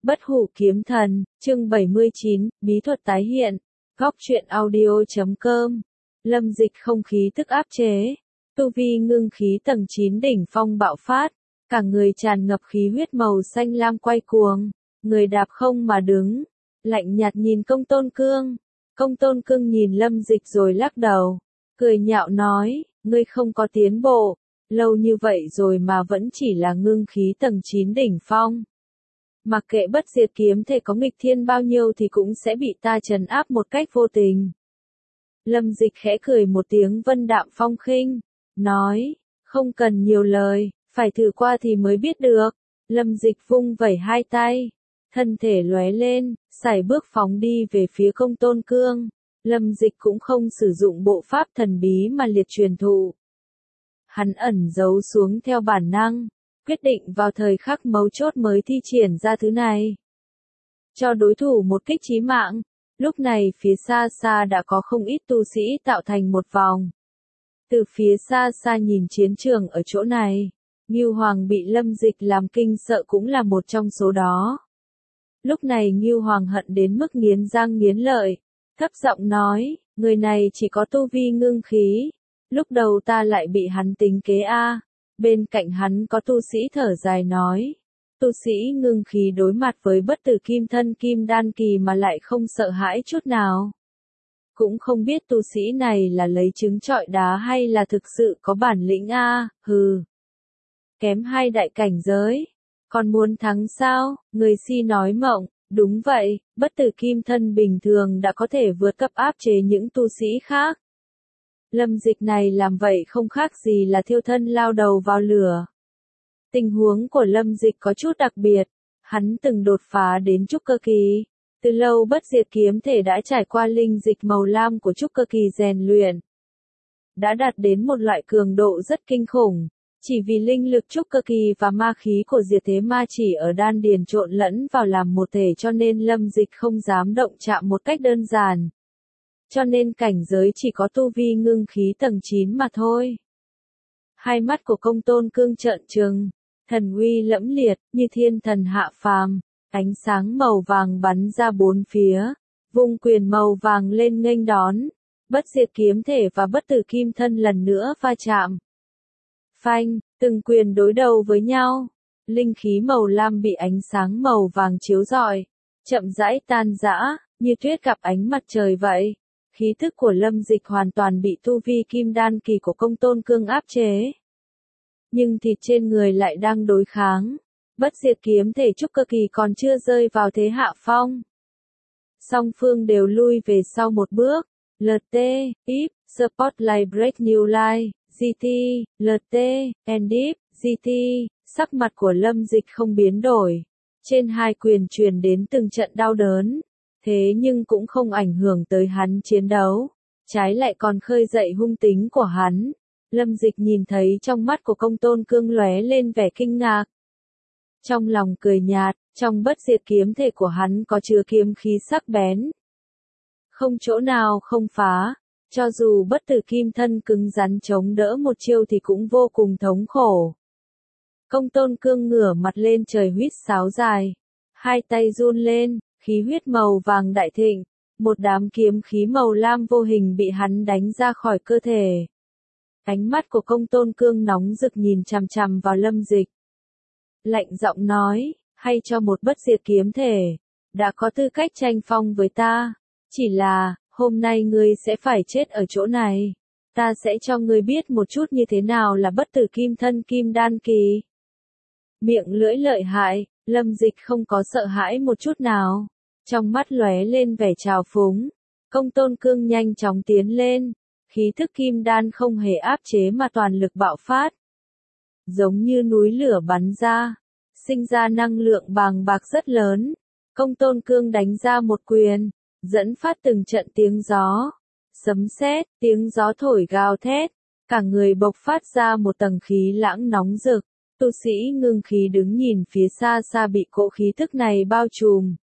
Bất hủ kiếm thần, chương 79, bí thuật tái hiện. Góc truyện audio.com. Lâm Dịch không khí tức áp chế. Tu vi ngưng khí tầng 9 đỉnh phong bạo phát. Cả người tràn ngập khí huyết màu xanh lam quay cuồng. Người đạp không mà đứng. Lạnh nhạt nhìn Công Tôn Cương. Công Tôn Cương nhìn Lâm Dịch rồi lắc đầu. Cười nhạo nói, ngươi không có tiến bộ. Lâu như vậy rồi mà vẫn chỉ là ngưng khí tầng 9 đỉnh phong. Mặc kệ bất diệt kiếm thể có nghịch thiên bao nhiêu thì cũng sẽ bị ta trấn áp một cách vô tình. Lâm Dịch khẽ cười một tiếng vân đạm phong khinh, nói, không cần nhiều lời, phải thử qua thì mới biết được. Lâm Dịch vung vẩy hai tay, thân thể lóe lên, sải bước phóng đi về phía Công Tôn Cương. Lâm Dịch cũng không sử dụng bộ pháp thần bí mà liệt truyền thụ. Hắn ẩn giấu xuống theo bản năng, quyết định vào thời khắc mấu chốt mới thi triển ra thứ này. Cho đối thủ một kích chí mạng, lúc này phía xa xa đã có không ít tu sĩ tạo thành một vòng. Từ phía xa xa nhìn chiến trường ở chỗ này, Ngưu Hoàng bị Lâm Dịch làm kinh sợ cũng là một trong số đó. Lúc này Ngưu Hoàng hận đến mức nghiến răng nghiến lợi, thấp giọng nói, người này chỉ có tu vi ngưng khí. Lúc đầu ta lại bị hắn tính kế a. Bên cạnh hắn có tu sĩ thở dài nói. Tu sĩ ngưng khí đối mặt với bất tử kim thân kim đan kỳ mà lại không sợ hãi chút nào. Cũng không biết tu sĩ này là lấy trứng trọi đá hay là thực sự có bản lĩnh a. Hừ. Kém hai đại cảnh giới. Còn muốn thắng sao? Người si nói mộng. Đúng vậy, bất tử kim thân bình thường đã có thể vượt cấp áp chế những tu sĩ khác. Lâm Dịch này làm vậy không khác gì là thiêu thân lao đầu vào lửa. Tình huống của Lâm Dịch có chút đặc biệt, hắn từng đột phá đến trúc cơ kỳ. Từ lâu bất diệt kiếm thể đã trải qua linh dịch màu lam của trúc cơ kỳ rèn luyện. Đã đạt đến một loại cường độ rất kinh khủng, chỉ vì linh lực trúc cơ kỳ và ma khí của diệt thế ma chỉ ở đan điền trộn lẫn vào làm một thể cho nên Lâm Dịch không dám động chạm một cách đơn giản. Cho nên cảnh giới chỉ có tu vi ngưng khí tầng 9 mà thôi. Hai mắt của Công Tôn Cương trợn trừng, thần uy lẫm liệt, như thiên thần hạ phàm, ánh sáng màu vàng bắn ra bốn phía, vung quyền màu vàng lên nghênh đón, bất diệt kiếm thể và bất tử kim thân lần nữa va chạm. Phanh, từng quyền đối đầu với nhau, linh khí màu lam bị ánh sáng màu vàng chiếu rọi, chậm rãi tan rã, như tuyết gặp ánh mặt trời vậy. Khí thức của Lâm Dịch hoàn toàn bị tu vi kim đan kỳ của Công Tôn Cương áp chế. Nhưng thịt trên người lại đang đối kháng. Bất diệt kiếm thể trúc cơ kỳ còn chưa rơi vào thế hạ phong. Song phương đều lui về sau một bước. LT, IF, Spotlight Break New Light, GT, LT, and IF, GT. Sắc mặt của Lâm Dịch không biến đổi. Trên hai quyền truyền đến từng trận đau đớn. Thế nhưng cũng không ảnh hưởng tới hắn chiến đấu, trái lại còn khơi dậy hung tính của hắn. Lâm Dịch nhìn thấy trong mắt của Công Tôn Cương lóe lên vẻ kinh ngạc. Trong lòng cười nhạt, trong bất diệt kiếm thể của hắn có chứa kiếm khí sắc bén. Không chỗ nào không phá, cho dù bất tử kim thân cứng rắn chống đỡ một chiêu thì cũng vô cùng thống khổ. Công Tôn Cương ngửa mặt lên trời huýt sáo dài, hai tay run lên. Khí huyết màu vàng đại thịnh, một đám kiếm khí màu lam vô hình bị hắn đánh ra khỏi cơ thể. Ánh mắt của Công Tôn Cương nóng rực nhìn chằm chằm vào Lâm Dịch. Lạnh giọng nói, hay cho một bất diệt kiếm thể, đã có tư cách tranh phong với ta. Chỉ là, hôm nay ngươi sẽ phải chết ở chỗ này. Ta sẽ cho ngươi biết một chút như thế nào là bất tử kim thân kim đan kỳ. Miệng lưỡi lợi hại, Lâm Dịch không có sợ hãi một chút nào. Trong mắt lóe lên vẻ trào phúng, Công Tôn Cương nhanh chóng tiến lên, khí thức kim đan không hề áp chế mà toàn lực bạo phát. Giống như núi lửa bắn ra, sinh ra năng lượng bàng bạc rất lớn. Công Tôn Cương đánh ra một quyền, dẫn phát từng trận tiếng gió, sấm sét, tiếng gió thổi gào thét, cả người bộc phát ra một tầng khí lãng nóng rực. Tu sĩ ngưng khí đứng nhìn phía xa xa bị cỗ khí thức này bao trùm.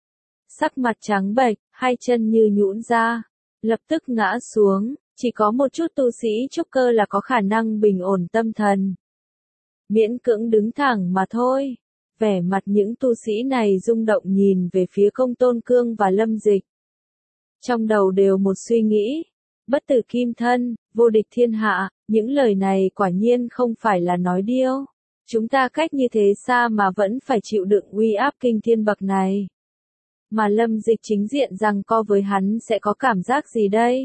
Sắc mặt trắng bệch, hai chân như nhũn ra, lập tức ngã xuống, chỉ có một chút tu sĩ trúc cơ là có khả năng bình ổn tâm thần. Miễn cưỡng đứng thẳng mà thôi. Vẻ mặt những tu sĩ này rung động nhìn về phía Công Tôn Cương và Lâm Dịch. Trong đầu đều một suy nghĩ, bất tử kim thân, vô địch thiên hạ, những lời này quả nhiên không phải là nói điêu. Chúng ta cách như thế xa mà vẫn phải chịu đựng uy áp kinh thiên bậc này. Mà Lâm Dịch chính diện rằng co với hắn sẽ có cảm giác gì đây?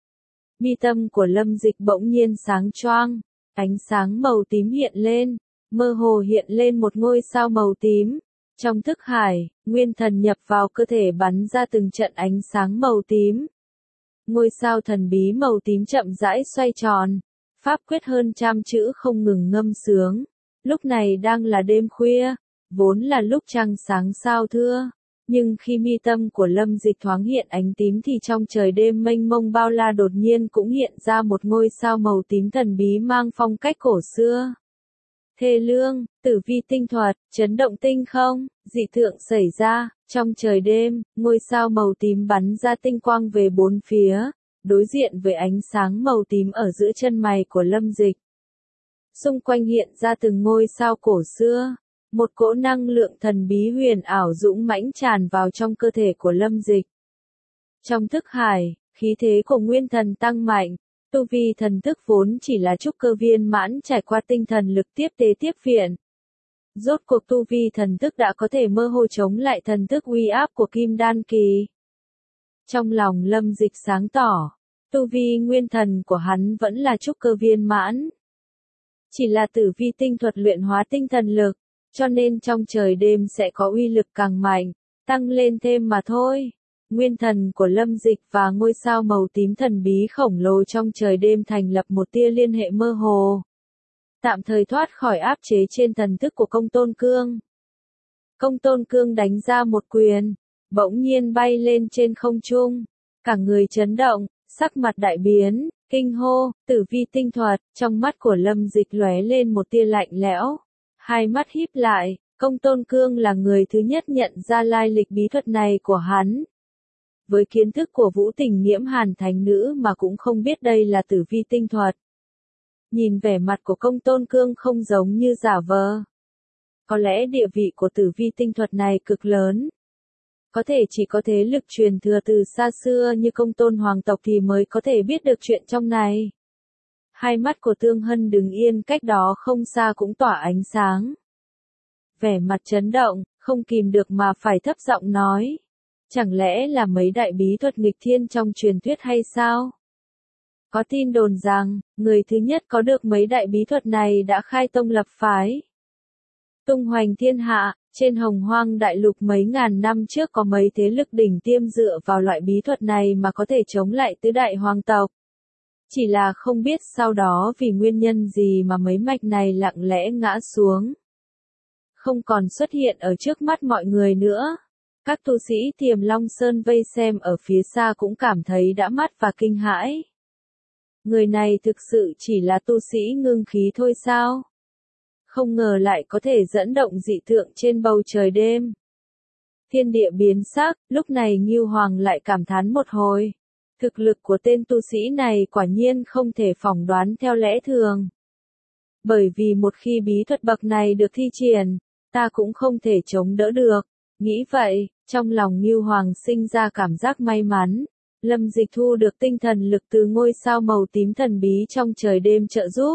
Mi tâm của Lâm Dịch bỗng nhiên sáng choang, ánh sáng màu tím hiện lên, mơ hồ hiện lên một ngôi sao màu tím. Trong thức hải, nguyên thần nhập vào cơ thể bắn ra từng trận ánh sáng màu tím. Ngôi sao thần bí màu tím chậm rãi xoay tròn, pháp quyết hơn trăm chữ không ngừng ngâm sướng. Lúc này đang là đêm khuya, vốn là lúc trăng sáng sao thưa. Nhưng khi mi tâm của Lâm Dịch thoáng hiện ánh tím thì trong trời đêm mênh mông bao la đột nhiên cũng hiện ra một ngôi sao màu tím thần bí mang phong cách cổ xưa. Thê lương, tử vi tinh thuật, chấn động tinh không, dị tượng xảy ra, trong trời đêm, ngôi sao màu tím bắn ra tinh quang về bốn phía, đối diện với ánh sáng màu tím ở giữa chân mày của Lâm Dịch. Xung quanh hiện ra từng ngôi sao cổ xưa, một cỗ năng lượng thần bí huyền ảo dũng mãnh tràn vào trong cơ thể của Lâm Dịch. Trong thức hải, khí thế của nguyên thần tăng mạnh, tu vi thần thức vốn chỉ là trúc cơ viên mãn trải qua tinh thần lực tiếp tế tiếp viện. Rốt cuộc tu vi thần thức đã có thể mơ hồ chống lại thần thức uy áp của Kim Đan kỳ. Trong lòng Lâm Dịch sáng tỏ, tu vi nguyên thần của hắn vẫn là trúc cơ viên mãn. Chỉ là tử vi tinh thuật luyện hóa tinh thần lực, cho nên trong trời đêm sẽ có uy lực càng mạnh, tăng lên thêm mà thôi. Nguyên thần của Lâm Dịch và ngôi sao màu tím thần bí khổng lồ trong trời đêm thành lập một tia liên hệ mơ hồ. Tạm thời thoát khỏi áp chế trên thần thức của Công Tôn Cương. Công Tôn Cương đánh ra một quyền, bỗng nhiên bay lên trên không trung. Cả người chấn động, sắc mặt đại biến, kinh hô, tử vi tinh thuật, trong mắt của Lâm Dịch lóe lên một tia lạnh lẽo. Hai mắt híp lại, Công Tôn Cương là người thứ nhất nhận ra lai lịch bí thuật này của hắn. Với kiến thức của Vũ Tình Nghiễm Hàn thánh nữ mà cũng không biết đây là tử vi tinh thuật. Nhìn vẻ mặt của Công Tôn Cương không giống như giả vờ. Có lẽ địa vị của tử vi tinh thuật này cực lớn. Có thể chỉ có thế lực truyền thừa từ xa xưa như Công Tôn hoàng tộc thì mới có thể biết được chuyện trong này. Hai mắt của Tương Hân đứng yên cách đó không xa cũng tỏa ánh sáng. Vẻ mặt chấn động, không kìm được mà phải thấp giọng nói. Chẳng lẽ là mấy đại bí thuật nghịch thiên trong truyền thuyết hay sao? Có tin đồn rằng, người thứ nhất có được mấy đại bí thuật này đã khai tông lập phái. Tung hoành thiên hạ, trên Hồng Hoang đại lục mấy ngàn năm trước có mấy thế lực đỉnh tiêm dựa vào loại bí thuật này mà có thể chống lại tứ đại hoàng tộc. Chỉ là không biết sau đó vì nguyên nhân gì mà mấy mạch này lặng lẽ ngã xuống. Không còn xuất hiện ở trước mắt mọi người nữa. Các tu sĩ Tiềm Long Sơn vây xem ở phía xa cũng cảm thấy đã mắt và kinh hãi. Người này thực sự chỉ là tu sĩ ngưng khí thôi sao? Không ngờ lại có thể dẫn động dị tượng trên bầu trời đêm. Thiên địa biến sắc, lúc này Ngưu Hoàng lại cảm thán một hồi. Thực lực của tên tu sĩ này quả nhiên không thể phỏng đoán theo lẽ thường. Bởi vì một khi bí thuật bậc này được thi triển, ta cũng không thể chống đỡ được. Nghĩ vậy, trong lòng Ngưu Hoàng sinh ra cảm giác may mắn. Lâm Dịch thu được tinh thần lực từ ngôi sao màu tím thần bí trong trời đêm trợ giúp.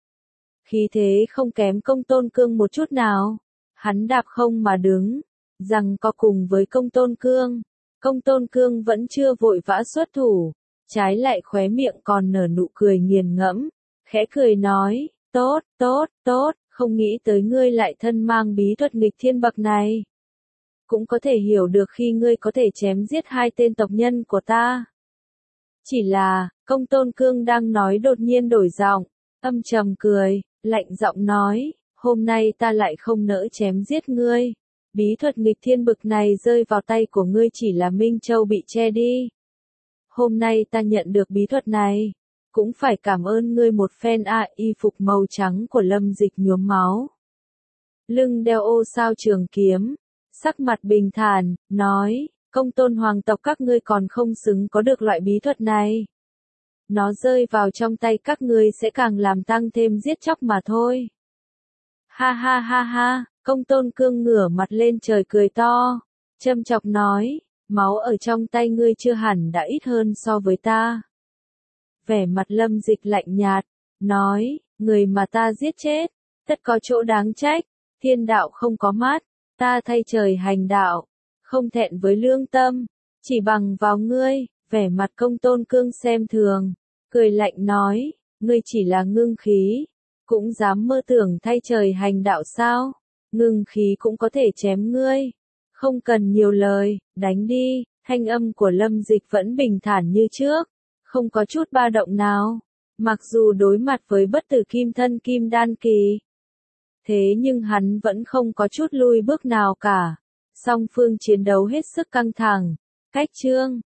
Khí thế không kém Công Tôn Cương một chút nào. Hắn đạp không mà đứng, rằng có cùng với Công Tôn Cương. Công Tôn Cương vẫn chưa vội vã xuất thủ, trái lại khóe miệng còn nở nụ cười nghiền ngẫm, khẽ cười nói, tốt, tốt, tốt, không nghĩ tới ngươi lại thân mang bí thuật nghịch thiên bậc này. Cũng có thể hiểu được khi ngươi có thể chém giết hai tên tộc nhân của ta. Chỉ là, Công Tôn Cương đang nói đột nhiên đổi giọng, âm trầm cười, lạnh giọng nói, hôm nay ta lại không nỡ chém giết ngươi. Bí thuật nghịch thiên bực này rơi vào tay của ngươi chỉ là Minh Châu bị che đi. Hôm nay ta nhận được bí thuật này, cũng phải cảm ơn ngươi một phen y phục màu trắng của Lâm Dịch nhuốm máu. Lưng đeo ô sao trường kiếm, sắc mặt bình thản, nói, Công Tôn hoàng tộc các ngươi còn không xứng có được loại bí thuật này. Nó rơi vào trong tay các ngươi sẽ càng làm tăng thêm giết chóc mà thôi. Ha ha ha ha, Công Tôn Cương ngửa mặt lên trời cười to, châm chọc nói, máu ở trong tay ngươi chưa hẳn đã ít hơn so với ta. Vẻ mặt Lâm Dịch lạnh nhạt, nói, người mà ta giết chết, tất có chỗ đáng trách, thiên đạo không có mắt, ta thay trời hành đạo, không thẹn với lương tâm, chỉ bằng vào ngươi. Vẻ mặt Công Tôn Cương xem thường, cười lạnh nói, ngươi chỉ là ngưng khí, cũng dám mơ tưởng thay trời hành đạo sao? Ngưng khí cũng có thể chém ngươi. Không cần nhiều lời, đánh đi. Thanh âm của Lâm Dịch vẫn bình thản như trước, không có chút ba động nào. Mặc dù đối mặt với bất tử kim thân kim đan kỳ, thế nhưng hắn vẫn không có chút lui bước nào cả. Song phương chiến đấu hết sức căng thẳng. Cách chương